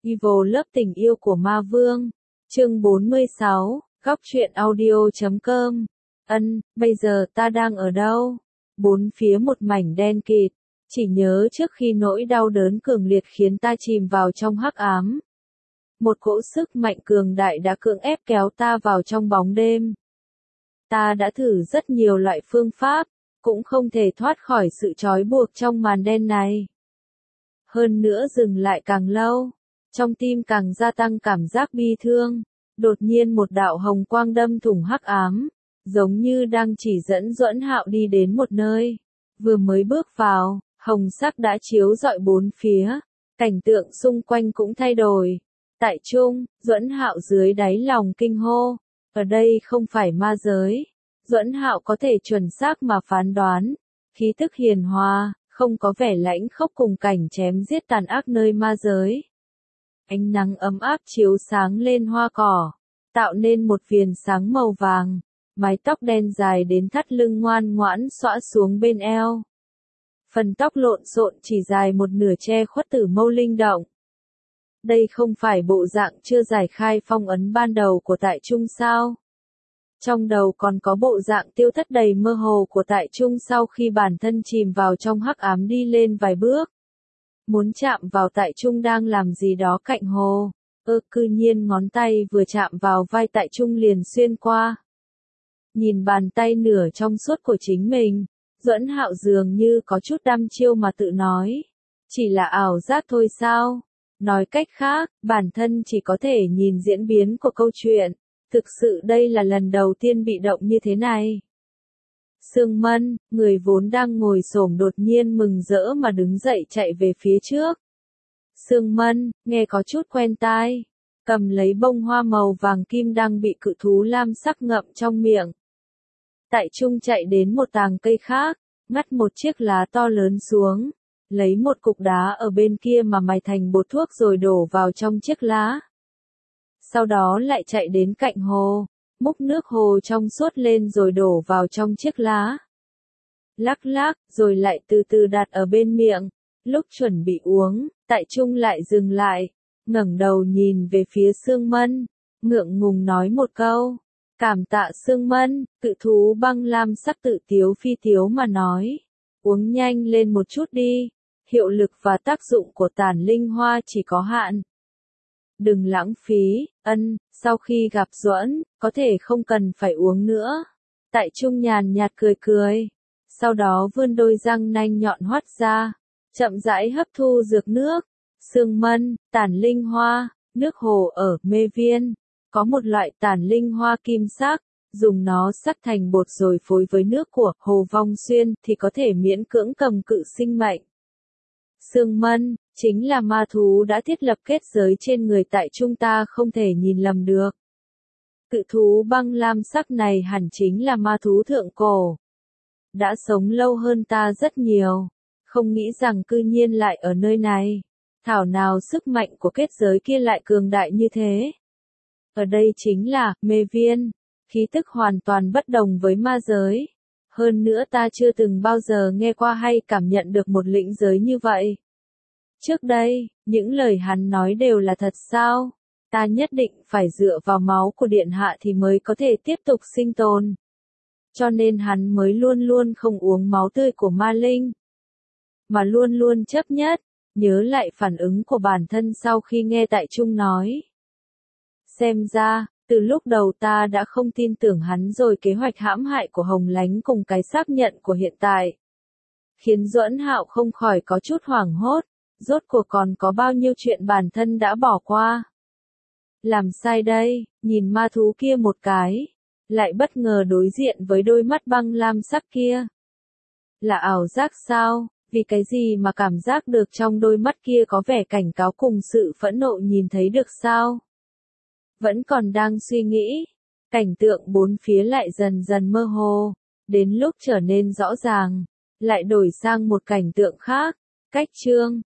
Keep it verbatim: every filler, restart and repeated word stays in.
Evil Love tình yêu của ma vương. Chương bốn mươi sáu, góc truyện audio chấm com. Ân, bây giờ ta đang ở đâu? Bốn phía một mảnh đen kịt, chỉ nhớ trước khi nỗi đau đớn cường liệt khiến ta chìm vào trong hắc ám. Một cỗ sức mạnh cường đại đã cưỡng ép kéo ta vào trong bóng đêm. Ta đã thử rất nhiều loại phương pháp, cũng không thể thoát khỏi sự trói buộc trong màn đen này. Hơn nữa dừng lại càng lâu, trong tim càng gia tăng cảm giác bi thương. Đột nhiên một đạo hồng quang đâm thủng hắc ám, giống như đang chỉ dẫn Duẫn Hạo đi đến một nơi. Vừa mới bước vào, hồng sắc đã chiếu rọi bốn phía, cảnh tượng xung quanh cũng thay đổi. Tại trung, Duẫn Hạo dưới đáy lòng kinh hô, ở đây không phải ma giới. Duẫn Hạo có thể chuẩn xác mà phán đoán, khí tức hiền hòa, không có vẻ lãnh khốc cùng cảnh chém giết tàn ác nơi ma giới. Ánh nắng ấm áp chiếu sáng lên hoa cỏ, tạo nên một viền sáng màu vàng, mái tóc đen dài đến thắt lưng ngoan ngoãn xõa xuống bên eo. Phần tóc lộn xộn chỉ dài một nửa che khuất tử mâu linh động. Đây không phải bộ dạng chưa giải khai phong ấn ban đầu của Tại Trung sao? Trong đầu còn có bộ dạng tiêu thất đầy mơ hồ của Tại Trung sau khi bản thân chìm vào trong hắc ám đi lên vài bước. Muốn chạm vào Tại Trung đang làm gì đó cạnh hồ, ơ cư nhiên ngón tay vừa chạm vào vai Tại Trung liền xuyên qua. Nhìn bàn tay nửa trong suốt của chính mình, Duẫn Hạo dường như có chút đăm chiêu mà tự nói. Chỉ là ảo giác thôi sao? Nói cách khác, bản thân chỉ có thể nhìn diễn biến của câu chuyện. Thực sự đây là lần đầu tiên bị động như thế này. Sương Mân, người vốn đang ngồi xổm đột nhiên mừng rỡ mà đứng dậy chạy về phía trước. Sương Mân, nghe có chút quen tai, cầm lấy bông hoa màu vàng kim đang bị cự thú lam sắc ngậm trong miệng. Tại Trung chạy đến một tàng cây khác, ngắt một chiếc lá to lớn xuống, lấy một cục đá ở bên kia mà mài thành bột thuốc rồi đổ vào trong chiếc lá. Sau đó lại chạy đến cạnh hồ, múc nước hồ trong suốt lên rồi đổ vào trong chiếc lá. Lắc lắc, rồi lại từ từ đặt ở bên miệng. Lúc chuẩn bị uống, Tại Trung lại dừng lại, ngẩng đầu nhìn về phía Sương Mân, ngượng ngùng nói một câu. Cảm tạ Sương Mân, cự thú băng lam sắc tự tiếu phi tiếu mà nói. Uống nhanh lên một chút đi, hiệu lực và tác dụng của tản linh hoa chỉ có hạn. Đừng lãng phí, ân, sau khi gặp Duẫn, có thể không cần phải uống nữa. Tại Trung nhàn nhạt cười cười, sau đó vươn đôi răng nanh nhọn hoắt ra, chậm rãi hấp thu dược nước. Sương Mân, tản linh hoa, nước hồ ở Mê Viên, có một loại tản linh hoa kim sắc, dùng nó sắc thành bột rồi phối với nước của Hồ Vong Xuyên thì có thể miễn cưỡng cầm cự sinh mệnh. Sương Mân, chính là ma thú đã thiết lập kết giới trên người Tại Trung, ta không thể nhìn lầm được. Cự thú băng lam sắc này hẳn chính là ma thú thượng cổ. Đã sống lâu hơn ta rất nhiều, không nghĩ rằng cư nhiên lại ở nơi này. Thảo nào sức mạnh của kết giới kia lại cường đại như thế. Ở đây chính là Mê Viên, khí tức hoàn toàn bất đồng với ma giới. Hơn nữa ta chưa từng bao giờ nghe qua hay cảm nhận được một lĩnh giới như vậy. Trước đây, những lời hắn nói đều là thật sao? Ta nhất định phải dựa vào máu của điện hạ thì mới có thể tiếp tục sinh tồn. Cho nên hắn mới luôn luôn không uống máu tươi của ma linh. Mà luôn luôn chấp nhất, nhớ lại phản ứng của bản thân sau khi nghe Tại Trung nói. Xem ra, từ lúc đầu ta đã không tin tưởng hắn rồi, kế hoạch hãm hại của Hồng Lánh cùng cái xác nhận của hiện tại. Khiến Duẫn Hạo không khỏi có chút hoảng hốt, rốt cuộc còn có bao nhiêu chuyện bản thân đã bỏ qua. Làm sai đây, nhìn ma thú kia một cái, lại bất ngờ đối diện với đôi mắt băng lam sắc kia. Là ảo giác sao, vì cái gì mà cảm giác được trong đôi mắt kia có vẻ cảnh cáo cùng sự phẫn nộ nhìn thấy được sao? Vẫn còn đang suy nghĩ, cảnh tượng bốn phía lại dần dần mơ hồ, đến lúc trở nên rõ ràng, lại đổi sang một cảnh tượng khác. Cách chương,